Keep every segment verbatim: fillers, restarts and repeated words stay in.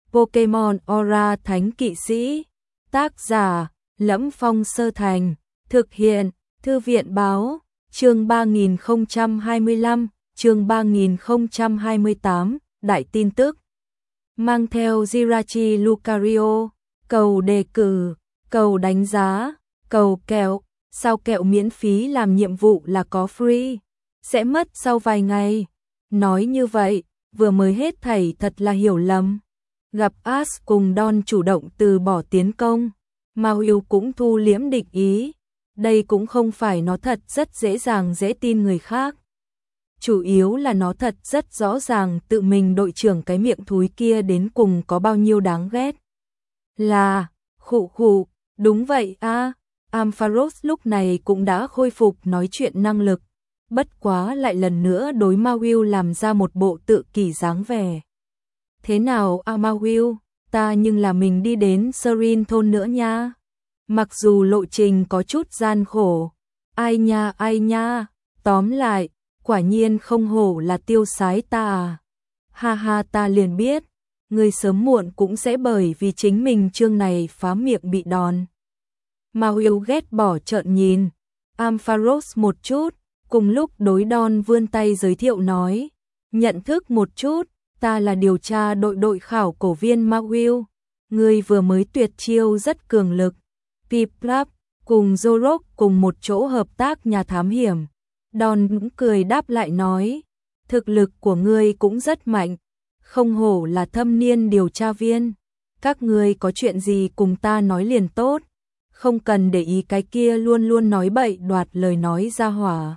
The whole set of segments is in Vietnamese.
Pokemon Aura Thánh Kỵ Sĩ. Tác giả: Lẫm Phong Sơ Thành. Thực hiện: Thư viện Báo. Chương ba nghìn không trăm hai mươi lăm, chương ba nghìn không trăm hai mươi tám, đại tin tức. Mang theo Jirachi Lucario, cầu đề cử, cầu đánh giá, cầu kẹo, sao kẹo miễn phí làm nhiệm vụ là có free, sẽ mất sau vài ngày. Nói như vậy, vừa mới hết thảy thật là hiểu lầm. Gặp Ash cùng Don chủ động từ bỏ tiến công, Mao Yêu cũng thu liễm địch ý. Đây cũng không phải nó thật rất dễ dàng dễ tin người khác. Chủ yếu là nó thật rất rõ ràng tự mình đội trưởng cái miệng thúi kia đến cùng có bao nhiêu đáng ghét. Là, khụ khụ, đúng vậy a. À, Ampharos lúc này cũng đã khôi phục nói chuyện năng lực, bất quá lại lần nữa đối Mao Yêu làm ra một bộ tự kỷ dáng vẻ. Thế nào a Mao Yêu, ta nhưng là mình đi đến Serin thôn nữa nha. Mặc dù lộ trình có chút gian khổ, ai nha ai nha, tóm lại, quả nhiên không hổ là tiêu sái ta à. Ha ha, ta liền biết, người sớm muộn cũng sẽ bởi vì chính mình chương này phá miệng bị đòn. Mao Yêu ghét bỏ trợn nhìn Ampharos một chút, cùng lúc đối Don vươn tay giới thiệu nói, nhận thức một chút, ta là điều tra đội đội khảo cổ viên Mao Yêu, người vừa mới tuyệt chiêu rất cường lực. Piplap cùng Zorok cùng một chỗ hợp tác nhà thám hiểm. Don cũng cười đáp lại nói, thực lực của ngươi cũng rất mạnh, không hổ là thâm niên điều tra viên. Các ngươi có chuyện gì cùng ta nói liền tốt, không cần để ý cái kia luôn luôn nói bậy đoạt lời nói ra hỏa.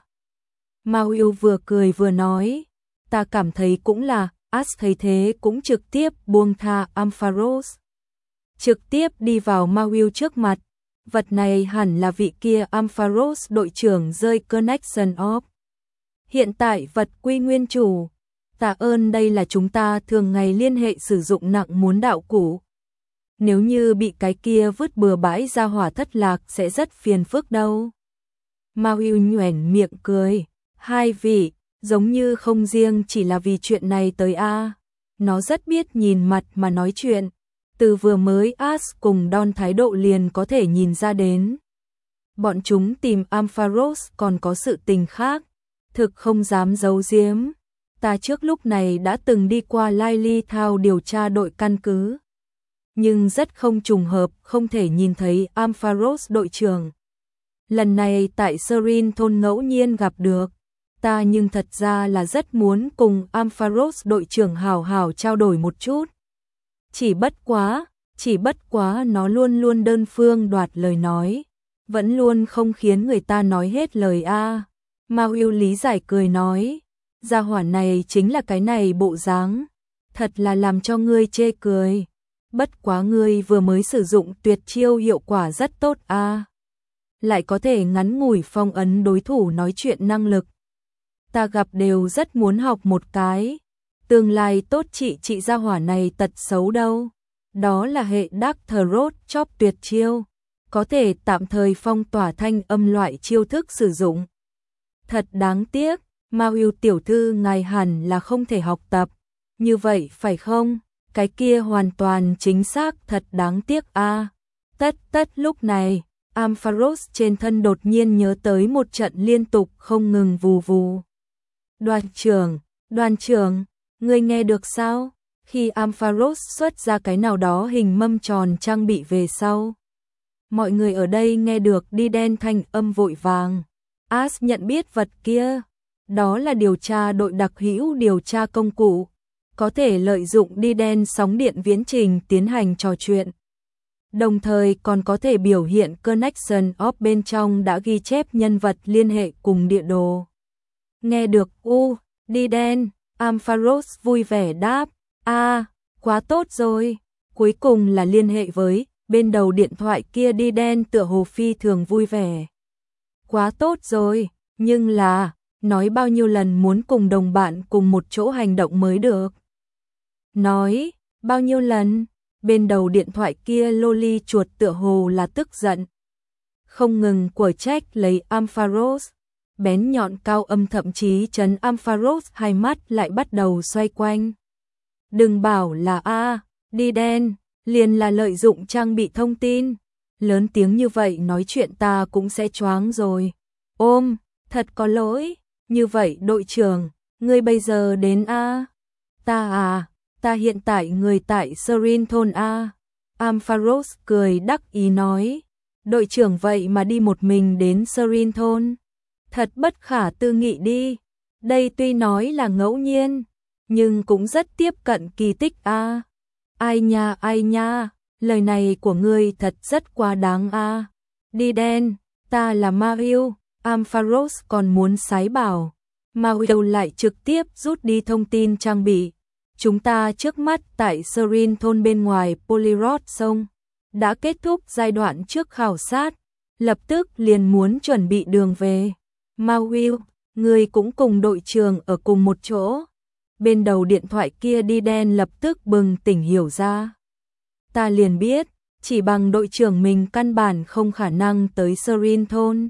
Mao Yêu vừa cười vừa nói, ta cảm thấy cũng là. Ash thấy thế cũng trực tiếp buông tha Ampharos, trực tiếp đi vào Mao Yêu trước mặt. Vật này hẳn là vị kia Ampharos đội trưởng rơi Connection of. Hiện tại vật quy nguyên chủ. Tạ ơn, đây là chúng ta thường ngày liên hệ sử dụng nặng muốn đạo cụ. Nếu như bị cái kia vứt bừa bãi ra hỏa thất lạc sẽ rất phiền phức đâu. Mao Yêu nhoẻn miệng cười. Hai vị, giống như không riêng chỉ là vì chuyện này tới a. À. Nó rất biết nhìn mặt mà nói chuyện. Từ vừa mới Ash cùng Don thái độ liền có thể nhìn ra đến. Bọn chúng tìm Ampharos còn có sự tình khác, thực không dám giấu giếm. Ta trước lúc này đã từng đi qua Lily Thao điều tra đội căn cứ. Nhưng rất không trùng hợp không thể nhìn thấy Ampharos đội trưởng. Lần này tại Serin thôn ngẫu nhiên gặp được. Ta nhưng thật ra là rất muốn cùng Ampharos đội trưởng hào hào trao đổi một chút. Chỉ bất quá, chỉ bất quá nó luôn luôn đơn phương đoạt lời nói, vẫn luôn không khiến người ta nói hết lời a. À. Mao Yêu lý giải cười nói, gia hỏa này chính là cái này bộ dáng, thật là làm cho ngươi chê cười. Bất quá ngươi vừa mới sử dụng tuyệt chiêu hiệu quả rất tốt a. À. Lại có thể ngắn ngủi phong ấn đối thủ nói chuyện năng lực. Ta gặp đều rất muốn học một cái. Tương lai tốt trị trị gia hỏa này tật xấu đâu. Đó là hệ Dark Throat Chop tuyệt chiêu, có thể tạm thời phong tỏa thanh âm loại chiêu thức sử dụng. Thật đáng tiếc, Mao Yêu tiểu thư ngài hẳn là không thể học tập. Như vậy phải không? Cái kia hoàn toàn chính xác, thật đáng tiếc a. À. Tất tất lúc này, Ampharos trên thân đột nhiên nhớ tới một trận liên tục không ngừng vù vù. Đoàn trưởng, đoàn trưởng, ngươi nghe được sao? Khi Ampharos xuất ra cái nào đó hình mâm tròn trang bị về sau. Mọi người ở đây nghe được đi đen thanh âm vội vàng. Ash nhận biết vật kia. Đó là điều tra đội đặc hữu điều tra công cụ. Có thể lợi dụng đi đen sóng điện viễn trình tiến hành trò chuyện. Đồng thời còn có thể biểu hiện connection of bên trong đã ghi chép nhân vật liên hệ cùng địa đồ. Nghe được u, đi đen, Ampharos vui vẻ đáp, a, à, quá tốt rồi, cuối cùng là liên hệ với, bên đầu điện thoại kia đi đen tựa hồ phi thường vui vẻ. Quá tốt rồi, nhưng là, nói bao nhiêu lần muốn cùng đồng bạn cùng một chỗ hành động mới được. Nói, bao nhiêu lần, bên đầu điện thoại kia loli chuột tựa hồ là tức giận. Không ngừng quở trách lấy Ampharos. Bén nhọn cao âm thậm chí chấn Ampharos hai mắt lại bắt đầu xoay quanh. Đừng bảo là a, Đi đen, liền là lợi dụng trang bị thông tin. Lớn tiếng như vậy nói chuyện ta cũng sẽ choáng rồi. Ôm, thật có lỗi. Như vậy đội trưởng, ngươi bây giờ đến A. Ta à, ta hiện tại người tại Serinthon A. Ampharos cười đắc ý nói. Đội trưởng vậy mà đi một mình đến Serinthon. Thật bất khả tư nghị đi. Đây tuy nói là ngẫu nhiên, nhưng cũng rất tiếp cận kỳ tích A. Ai nha ai nha, lời này của ngươi thật rất quá đáng A. Đi đen, ta là Mario. Ampharos còn muốn sái bảo. Mario lại trực tiếp rút đi thông tin trang bị. Chúng ta trước mắt tại Serinthon bên ngoài Polyrod sông đã kết thúc giai đoạn trước khảo sát, lập tức liền muốn chuẩn bị đường về. Mario, người cũng cùng đội trưởng ở cùng một chỗ. Bên đầu điện thoại kia đi đen lập tức bừng tỉnh hiểu ra. Ta liền biết, chỉ bằng đội trưởng mình căn bản không khả năng tới Serinthon.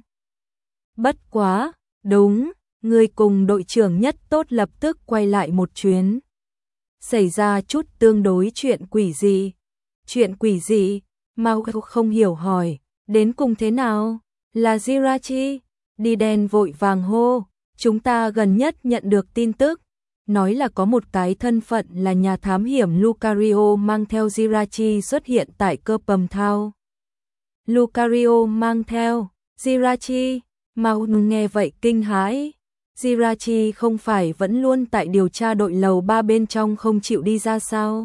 Bất quá, đúng, người cùng đội trưởng nhất tốt lập tức quay lại một chuyến. Xảy ra chút tương đối chuyện quỷ gì? Chuyện quỷ gì? Mau không hiểu hỏi, đến cùng thế nào? Là Jirachi? Đi đen vội vàng hô, chúng ta gần nhất nhận được tin tức, nói là có một cái thân phận là nhà thám hiểm Lucario mang theo Jirachi xuất hiện tại cơ Pầm Thao. Lucario mang theo Jirachi, Mau nghe vậy kinh hãi. Jirachi không phải vẫn luôn tại điều tra đội lầu ba bên trong không chịu đi ra sao?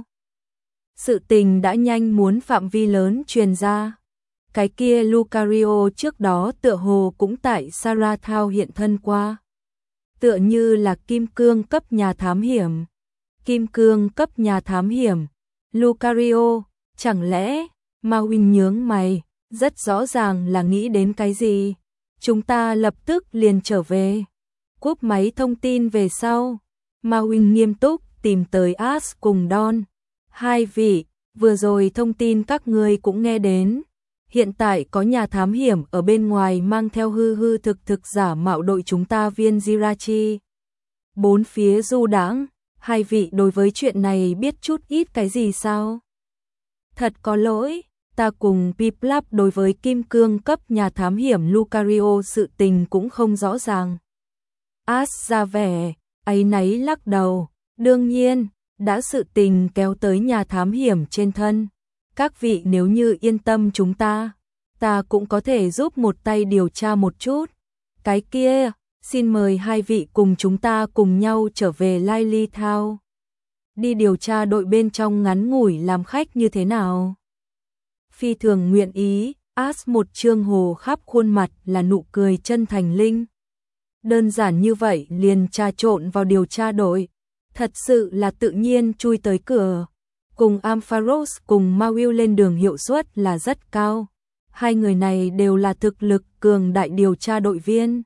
Sự tình đã nhanh muốn phạm vi lớn truyền ra. Cái kia Lucario trước đó tựa hồ cũng tại Sarathao hiện thân qua. Tựa như là kim cương cấp nhà thám hiểm. Kim cương cấp nhà thám hiểm. Lucario, chẳng lẽ, Mao Huynh nhướng mày, rất rõ ràng là nghĩ đến cái gì. Chúng ta lập tức liền trở về. Cúp máy thông tin về sau. Mao Huynh nghiêm túc tìm tới Ash cùng Don. Hai vị, vừa rồi thông tin các ngươi cũng nghe đến. Hiện tại có nhà thám hiểm ở bên ngoài mang theo hư hư thực thực giả mạo đội chúng ta viên Jirachi. Bốn phía du đãng, hai vị đối với chuyện này biết chút ít cái gì sao? Thật có lỗi, ta cùng Piplap đối với kim cương cấp nhà thám hiểm Lucario sự tình cũng không rõ ràng. Ash ra vẻ, áy náy lắc đầu, đương nhiên, đã sự tình kéo tới nhà thám hiểm trên thân. Các vị nếu như yên tâm chúng ta, ta cũng có thể giúp một tay điều tra một chút. Cái kia, xin mời hai vị cùng chúng ta cùng nhau trở về Lily Thao. Đi điều tra đội bên trong ngắn ngủi làm khách như thế nào. Phi thường nguyện ý, Ash một trương hồ khắp khuôn mặt là nụ cười chân thành linh. Đơn giản như vậy liền trà trộn vào điều tra đội. Thật sự là tự nhiên chui tới cửa. Cùng Ampharos cùng Maui lên đường hiệu suất là rất cao. Hai người này đều là thực lực cường đại điều tra đội viên.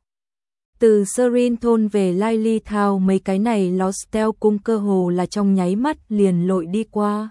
Từ Serinthon về Lily Thao mấy cái này Lostel cung cơ hồ là trong nháy mắt liền lội đi qua.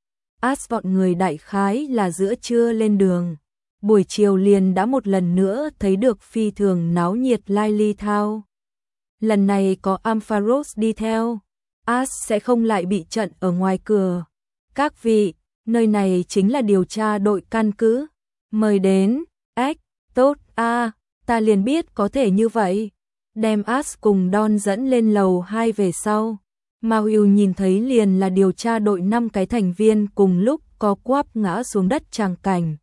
Ash bọn người đại khái là giữa trưa lên đường. Buổi chiều liền đã một lần nữa thấy được phi thường náo nhiệt Lily Thao. Lần này có Ampharos đi theo. Ash sẽ không lại bị trận ở ngoài cửa. Các vị, nơi này chính là điều tra đội căn cứ. Mời đến, ếch, tốt, a à, ta liền biết có thể như vậy. Đem Ash cùng Don dẫn lên lầu hai về sau. Mao Yêu nhìn thấy liền là điều tra đội năm cái thành viên cùng lúc có quắp ngã xuống đất tràng cảnh.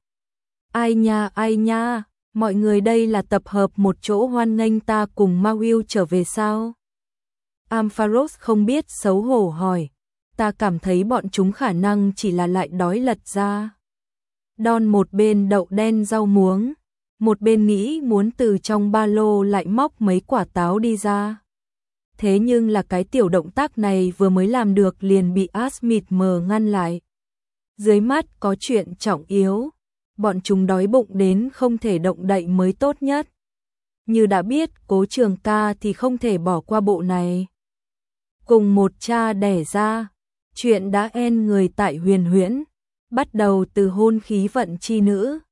Ai nha ai nha, mọi người đây là tập hợp một chỗ hoan nghênh ta cùng Mao Yêu trở về sao? Ampharos không biết xấu hổ hỏi. Ta cảm thấy bọn chúng khả năng chỉ là lại đói lật ra. Don một bên đậu đen rau muống, một bên nghĩ muốn từ trong ba lô lại móc mấy quả táo đi ra. Thế nhưng là cái tiểu động tác này vừa mới làm được liền bị Ash mịt mờ ngăn lại. Dưới mắt có chuyện trọng yếu, bọn chúng đói bụng đến không thể động đậy mới tốt nhất. Như đã biết Cố Trường Ca thì không thể bỏ qua bộ này. Cùng một cha đẻ ra, chuyện đã en người tại Huyền Huyễn, bắt đầu từ hôn khí vận chi nữ,